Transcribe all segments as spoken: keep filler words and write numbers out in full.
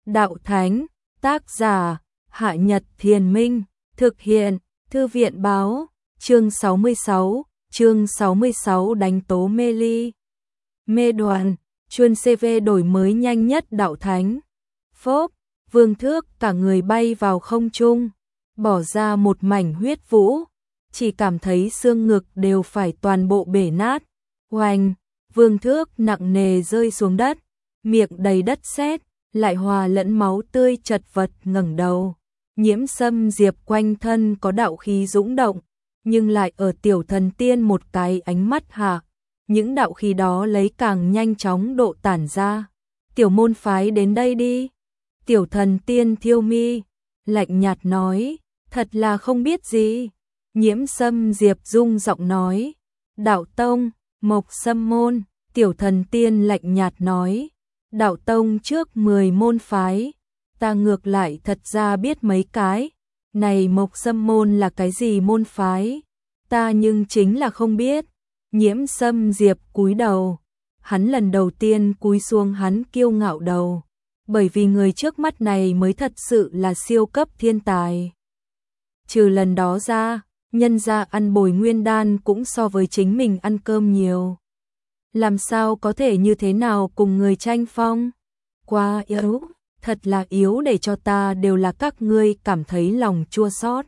Đạo Thánh, tác giả, Hạ Nhật Thiền Minh, thực hiện, Thư viện báo, chương sáu mươi sáu, chương sáu mươi sáu đánh tố mê ly. Mê đoàn, chuyên xê vê đổi mới nhanh nhất Đạo Thánh. Phốp, Vương Thước cả người bay vào không trung, bỏ ra một mảnh huyết vũ, chỉ cảm thấy xương ngực đều phải toàn bộ bể nát. Oanh, Vương Thước nặng nề rơi xuống đất, miệng đầy đất sét, lại hòa lẫn máu tươi chật vật ngẩng đầu. Nhiễm Sâm Diệp quanh thân có đạo khí dũng động, nhưng lại ở Tiểu Thần Tiên một cái ánh mắt hạ, những đạo khí đó lấy càng nhanh chóng độ tản ra. Tiểu môn phái đến đây đi. Tiểu Thần Tiên thiêu mi, lạnh nhạt nói, thật là không biết gì. Nhiễm Sâm Diệp rung giọng nói, Đạo Tông, Mộc Sâm môn. Tiểu Thần Tiên lạnh nhạt nói, Đạo Tông trước mười môn phái, ta ngược lại thật ra biết mấy cái. Này Mộc Sâm môn là cái gì môn phái? Ta nhưng chính là không biết. Nhiễm Sâm Diệp cúi đầu, hắn lần đầu tiên cúi xuống, hắn kiêu ngạo đầu, bởi vì người trước mắt này mới thật sự là siêu cấp thiên tài. Trừ lần đó ra, nhân gia ăn bồi nguyên đan cũng so với chính mình ăn cơm nhiều. Làm sao có thể như thế nào cùng người tranh phong? Quá yếu, thật là yếu để cho ta đều là các ngươi cảm thấy lòng chua xót.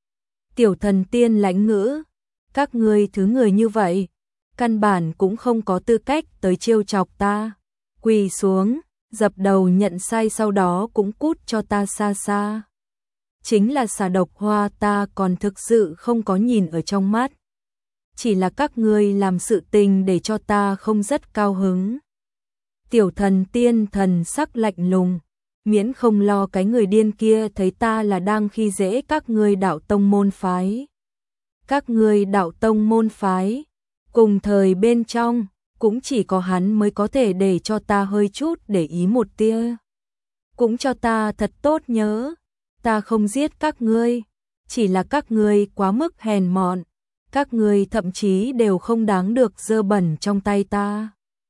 Tiểu Thần Tiên lãnh ngữ, các ngươi thứ người như vậy, căn bản cũng không có tư cách tới trêu chọc ta. Quỳ xuống, dập đầu nhận sai, sau đó cũng cút cho ta xa xa. Chính là xà độc hoa ta còn thực sự không có nhìn ở trong mắt. Chỉ là các ngươi làm sự tình để cho ta không rất cao hứng. Tiểu Thần Tiên thần sắc lạnh lùng, miễn không lo cái người điên kia thấy ta là đang khi dễ các ngươi Đạo Tông môn phái. Các ngươi Đạo Tông môn phái, cùng thời bên trong, cũng chỉ có hắn mới có thể để cho ta hơi chút để ý một tia. Cũng cho ta thật tốt nhớ, ta không giết các ngươi, chỉ là các ngươi quá mức hèn mọn. Các ngươi thậm chí đều không đáng được dơ bẩn trong tay ta.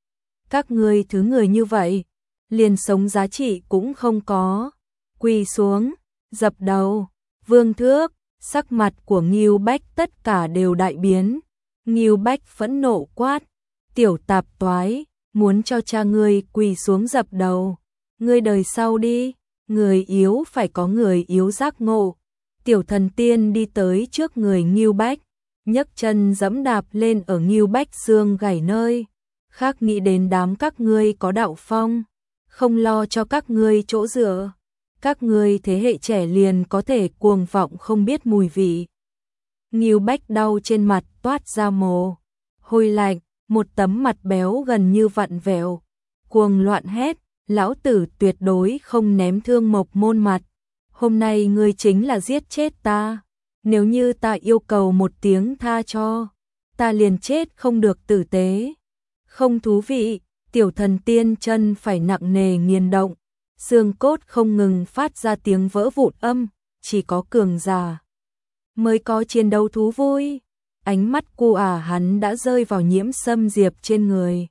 Các ngươi thứ người như vậy, liền sống giá trị cũng không có. Quỳ xuống, dập đầu. Vương Thước, sắc mặt của Ngưu Bách tất cả đều đại biến. Ngưu Bách phẫn nộ quát, tiểu tạp toái, muốn cho cha ngươi quỳ xuống dập đầu. Ngươi đời sau đi, người yếu phải có người yếu giác ngộ. Tiểu Thần Tiên đi tới trước người Ngưu Bách, nhấc chân giẫm đạp lên ở Ngưu Bách xương gãy nơi. Khác nghĩ đến đám các ngươi có đạo phong, không lo cho các ngươi chỗ dựa. Các ngươi thế hệ trẻ liền có thể cuồng vọng không biết mùi vị. Ngưu Bách đau trên mặt toát ra mồ hôi lạnh, một tấm mặt béo gần như vặn vẹo, cuồng loạn hét, lão tử tuyệt đối không ném thương Mộc môn mặt. Hôm nay ngươi chính là giết chết ta. Nếu như ta yêu cầu một tiếng tha cho, ta liền chết không được tử tế. Không thú vị. Tiểu Thần Tiên chân phải nặng nề nghiền động, xương cốt không ngừng phát ra tiếng vỡ vụn âm, chỉ có cường giả mới có chiến đấu thú vui. Ánh mắt cu ả hắn đã rơi vào Nhiễm Sâm Diệp trên người.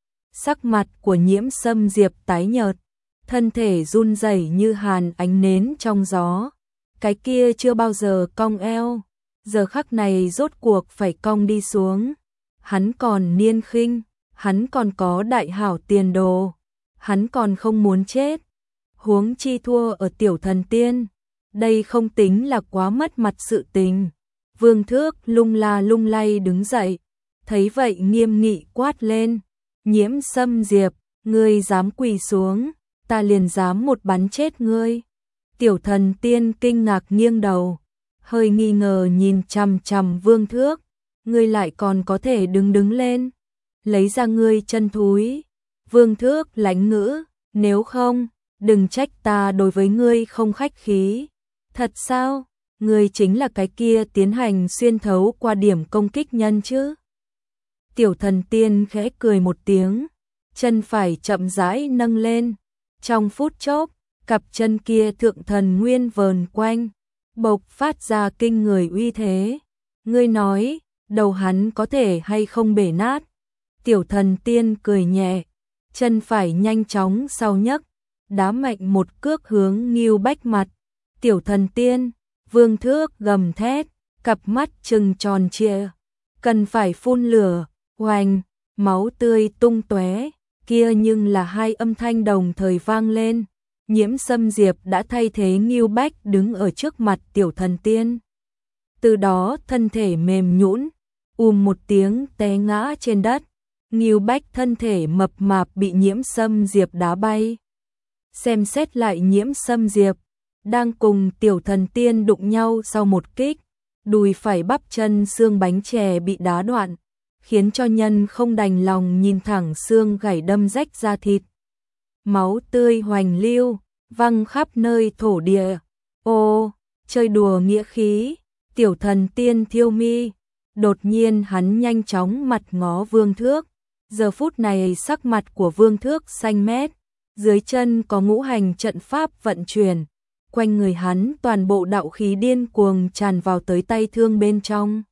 Sắc mặt của Nhiễm Sâm Diệp tái nhợt, thân thể run rẩy như hàn ánh nến trong gió. Cái kia chưa bao giờ cong eo, giờ khắc này rốt cuộc phải cong đi xuống. Hắn còn niên khinh, hắn còn có đại hảo tiền đồ, hắn còn không muốn chết. Huống chi thua ở Tiểu Thần Tiên, đây không tính là quá mất mặt sự tình. Vương Thước lung la lung lay đứng dậy, thấy vậy nghiêm nghị quát lên, Nhiễm Sâm Diệp, ngươi dám quỳ xuống, ta liền dám một bắn chết ngươi. Tiểu Thần Tiên kinh ngạc nghiêng đầu, hơi nghi ngờ nhìn chằm chằm Vương Thước, ngươi lại còn có thể đứng đứng lên, lấy ra ngươi chân thúi. Vương Thước lãnh ngữ, nếu không, đừng trách ta đối với ngươi không khách khí. Thật sao, ngươi chính là cái kia tiến hành xuyên thấu qua điểm công kích nhân chứ? Tiểu Thần Tiên khẽ cười một tiếng, chân phải chậm rãi nâng lên, trong phút chốc, cặp chân kia thượng thần nguyên vờn quanh, bộc phát ra kinh người uy thế. Ngươi nói, đầu hắn có thể hay không bể nát? Tiểu Thần Tiên cười nhẹ, chân phải nhanh chóng sau nhấc, đá mạnh một cước hướng Ngưu Bách mặt. Tiểu thần tiên, Vương Thước gầm thét, cặp mắt trừng tròn trịa, cần phải phun lửa, oanh, máu tươi tung tóe, kia nhưng là hai âm thanh đồng thời vang lên. Nhiễm Sâm Diệp đã thay thế Ngưu Bách đứng ở trước mặt tiểu thần tiên. Từ đó thân thể mềm nhũn, ùm một tiếng té ngã trên đất. Ngưu Bách thân thể mập mạp bị Nhiễm Sâm Diệp đá bay. Xem xét lại Nhiễm Sâm Diệp, đang cùng tiểu thần tiên đụng nhau sau một kích, đùi phải bắp chân xương bánh chè bị đá đoạn, khiến cho nhân không đành lòng nhìn thẳng xương gãy đâm rách da thịt. Máu tươi hoành lưu, văng khắp nơi thổ địa. Ô, chơi đùa nghĩa khí, tiểu thần tiên thiêu mi. Đột nhiên hắn nhanh chóng mặt ngó Vương Thước. Giờ phút này sắc mặt của Vương Thước xanh mét, dưới chân có ngũ hành trận pháp vận chuyển, quanh người hắn toàn bộ đạo khí điên cuồng tràn vào tới tay thương bên trong.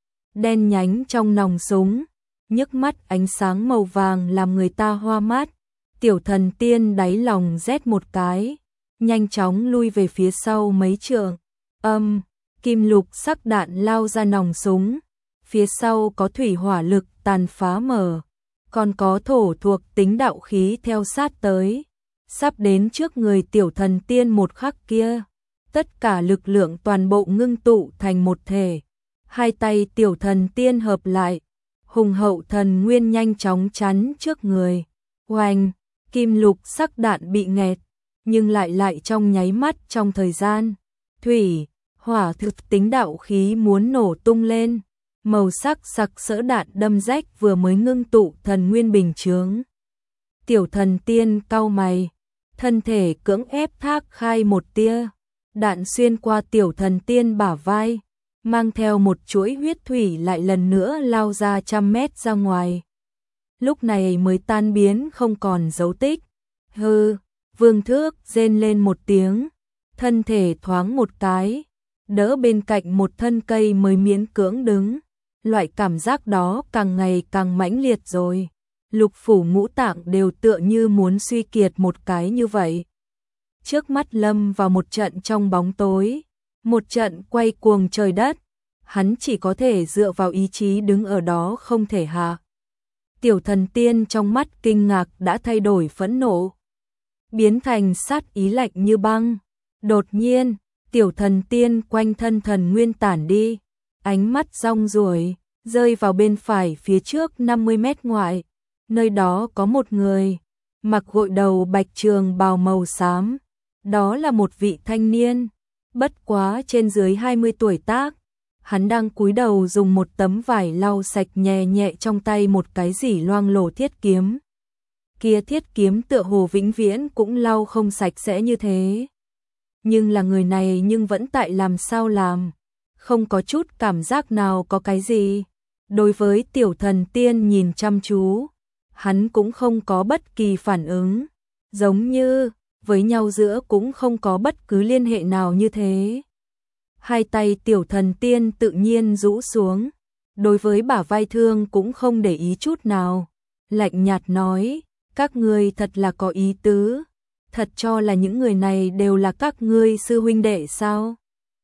Đen nhánh trong nòng súng, nhức mắt ánh sáng màu vàng làm người ta hoa mắt. Tiểu thần tiên đáy lòng rét một cái, nhanh chóng lui về phía sau mấy trượng. Âm, kim lục sắc đạn lao ra nòng súng, phía sau có thủy hỏa lực tàn phá mở, còn có thổ thuộc tính đạo khí theo sát tới. Sắp đến trước người tiểu thần tiên một khắc kia, tất cả lực lượng toàn bộ ngưng tụ thành một thể. Hai tay tiểu thần tiên hợp lại, hùng hậu thần nguyên nhanh chóng chắn trước người. Oanh, kim lục sắc đạn bị nghẹt, nhưng lại lại trong nháy mắt trong thời gian. Thủy, hỏa thực tính đạo khí muốn nổ tung lên, màu sắc sặc sỡ đạn đâm rách vừa mới ngưng tụ thần nguyên bình chướng. Tiểu thần tiên cau mày, thân thể cưỡng ép thác khai một tia, đạn xuyên qua tiểu thần tiên bả vai, mang theo một chuỗi huyết thủy lại lần nữa lao ra trăm mét ra ngoài. Lúc này mới tan biến không còn dấu tích. Hừ, Vương Thước rên lên một tiếng, thân thể thoáng một cái, đỡ bên cạnh một thân cây mới miễn cưỡng đứng. Loại cảm giác đó càng ngày càng mãnh liệt rồi. Lục phủ ngũ tạng đều tựa như muốn suy kiệt một cái như vậy. Trước mắt lâm vào một trận trong bóng tối, một trận quay cuồng trời đất, hắn chỉ có thể dựa vào ý chí đứng ở đó không thể hạ. Tiểu thần tiên trong mắt kinh ngạc đã thay đổi phẫn nộ, biến thành sát ý lạnh như băng. Đột nhiên, tiểu thần tiên quanh thân thần nguyên tản đi, ánh mắt rong ruổi, rơi vào bên phải phía trước năm mươi mét ngoại. Nơi đó có một người, mặc gội đầu bạch trường bào màu xám. Đó là một vị thanh niên, bất quá trên dưới hai mươi tuổi tác. Hắn đang cúi đầu dùng một tấm vải lau sạch nhẹ nhẹ trong tay một cái gì loang lổ thiết kiếm. Kia thiết kiếm tựa hồ vĩnh viễn cũng lau không sạch sẽ như thế. Nhưng là người này nhưng vẫn tại làm sao làm, không có chút cảm giác nào có cái gì. Đối với tiểu thần tiên nhìn chăm chú, hắn cũng không có bất kỳ phản ứng, giống như với nhau giữa cũng không có bất cứ liên hệ nào như thế. Hai tay tiểu thần tiên tự nhiên rũ xuống, đối với bả vai thương cũng không để ý chút nào, lạnh nhạt nói, các ngươi thật là có ý tứ, thật cho là những người này đều là các ngươi sư huynh đệ sao?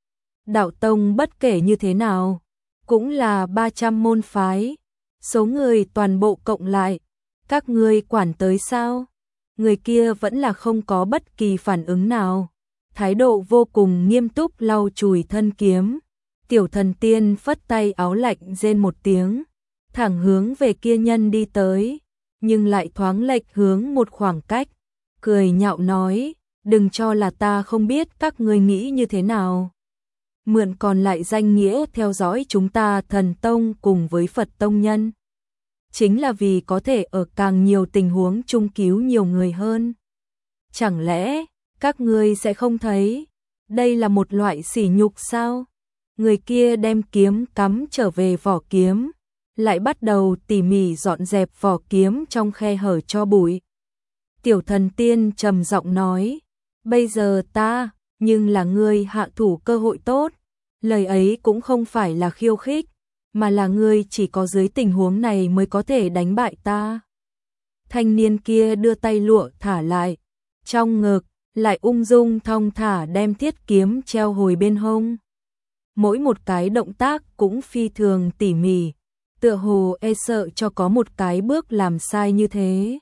Đạo tông bất kể như thế nào, cũng là ba trăm môn phái, số người toàn bộ cộng lại, các ngươi quản tới sao? Người kia vẫn là không có bất kỳ phản ứng nào, thái độ vô cùng nghiêm túc lau chùi thân kiếm. Tiểu thần tiên phất tay áo lạnh rên một tiếng, thẳng hướng về kia nhân đi tới, nhưng lại thoáng lệch hướng một khoảng cách, cười nhạo nói, đừng cho là ta không biết các ngươi nghĩ như thế nào. Mượn còn lại danh nghĩa theo dõi chúng ta thần tông cùng với Phật tông nhân, chính là vì có thể ở càng nhiều tình huống chung cứu nhiều người hơn. Chẳng lẽ các ngươi sẽ không thấy đây là một loại sỉ nhục sao? Người kia đem kiếm cắm trở về vỏ kiếm, lại bắt đầu tỉ mỉ dọn dẹp vỏ kiếm trong khe hở cho bụi. Tiểu thần tiên trầm giọng nói, bây giờ ta, nhưng là ngươi hạ thủ cơ hội tốt. Lời ấy cũng không phải là khiêu khích, mà là ngươi chỉ có dưới tình huống này mới có thể đánh bại ta. Thanh niên kia đưa tay lụa thả lại, trong ngực, lại ung dung thong thả đem thiết kiếm treo hồi bên hông. Mỗi một cái động tác cũng phi thường tỉ mỉ, tựa hồ e sợ cho có một cái bước làm sai như thế.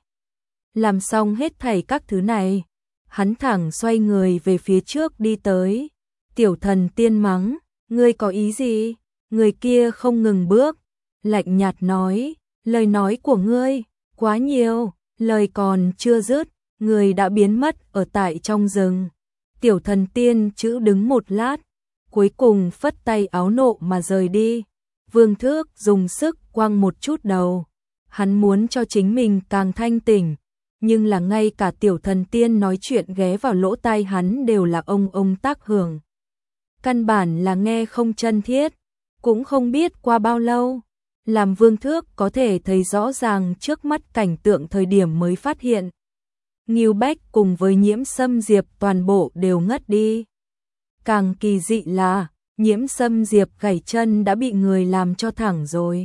Làm xong hết thảy các thứ này, hắn thẳng xoay người về phía trước đi tới. Tiểu Thần Tiên mắng, ngươi có ý gì? Người kia không ngừng bước, lạnh nhạt nói, lời nói của ngươi quá nhiều. Lời còn chưa dứt, người đã biến mất ở tại trong rừng. Tiểu Thần Tiên chữ đứng một lát, cuối cùng phất tay áo nộ mà rời đi. Vương Thước dùng sức quăng một chút đầu, hắn muốn cho chính mình càng thanh tỉnh, nhưng là ngay cả Tiểu Thần Tiên nói chuyện ghé vào lỗ tai hắn đều là ông ông tác hưởng. Căn bản là nghe không chân thiết, cũng không biết qua bao lâu, làm Vương Thước có thể thấy rõ ràng trước mắt cảnh tượng thời điểm mới phát hiện. Ngưu Bách cùng với Nhiễm Sâm Diệp toàn bộ đều ngất đi. Càng kỳ dị là, Nhiễm Sâm Diệp gãy chân đã bị người làm cho thẳng rồi.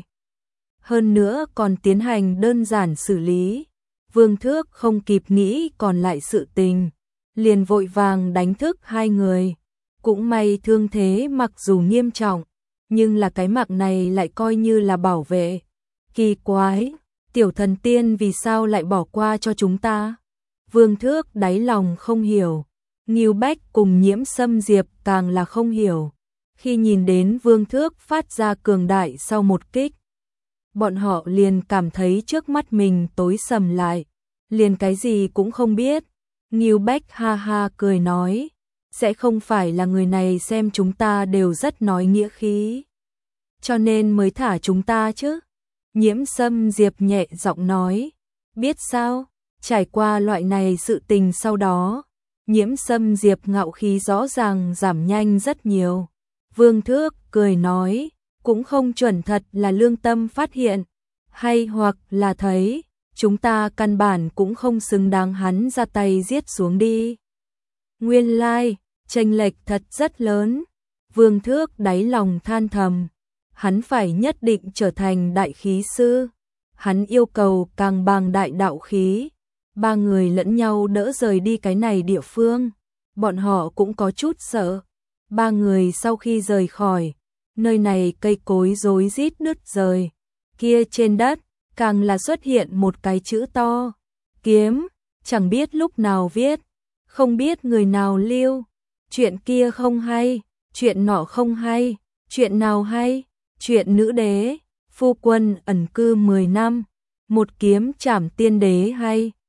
Hơn nữa còn tiến hành đơn giản xử lý. Vương Thước không kịp nghĩ còn lại sự tình, liền vội vàng đánh thức hai người. Cũng may thương thế mặc dù nghiêm trọng, nhưng là cái mạng này lại coi như là bảo vệ. Kỳ quái, Tiểu Thần Tiên vì sao lại bỏ qua cho chúng ta? Vương Thước đáy lòng không hiểu, Ngưu Bách cùng Nhiễm Sâm Diệp càng là không hiểu. Khi nhìn đến Vương Thước phát ra cường đại sau một kích, bọn họ liền cảm thấy trước mắt mình tối sầm lại, liền cái gì cũng không biết. Ngưu Bách ha ha cười nói, sẽ không phải là người này xem chúng ta đều rất nói nghĩa khí, cho nên mới thả chúng ta chứ? Nhiễm Sâm Diệp nhẹ giọng nói, biết sao, trải qua loại này sự tình sau đó, Nhiễm Sâm Diệp ngạo khí rõ ràng giảm nhanh rất nhiều. Vương Thước cười nói, cũng không chuẩn thật là lương tâm phát hiện, hay hoặc là thấy, chúng ta căn bản cũng không xứng đáng hắn ra tay giết xuống đi. Nguyên lai, like, chênh lệch thật rất lớn. Vương Thước đáy lòng than thầm, hắn phải nhất định trở thành đại khí sư. Hắn yêu cầu càng bằng đại đạo khí. Ba người lẫn nhau đỡ rời đi cái này địa phương. Bọn họ cũng có chút sợ. Ba người sau khi rời khỏi, nơi này cây cối rối rít nứt rời. Kia trên đất, càng là xuất hiện một cái chữ to. Kiếm, chẳng biết lúc nào viết, không biết người nào lưu. Chuyện kia không hay, chuyện nọ không hay, chuyện nào hay, chuyện nữ đế, phu quân ẩn cư mười năm, một kiếm trảm tiên đế hay.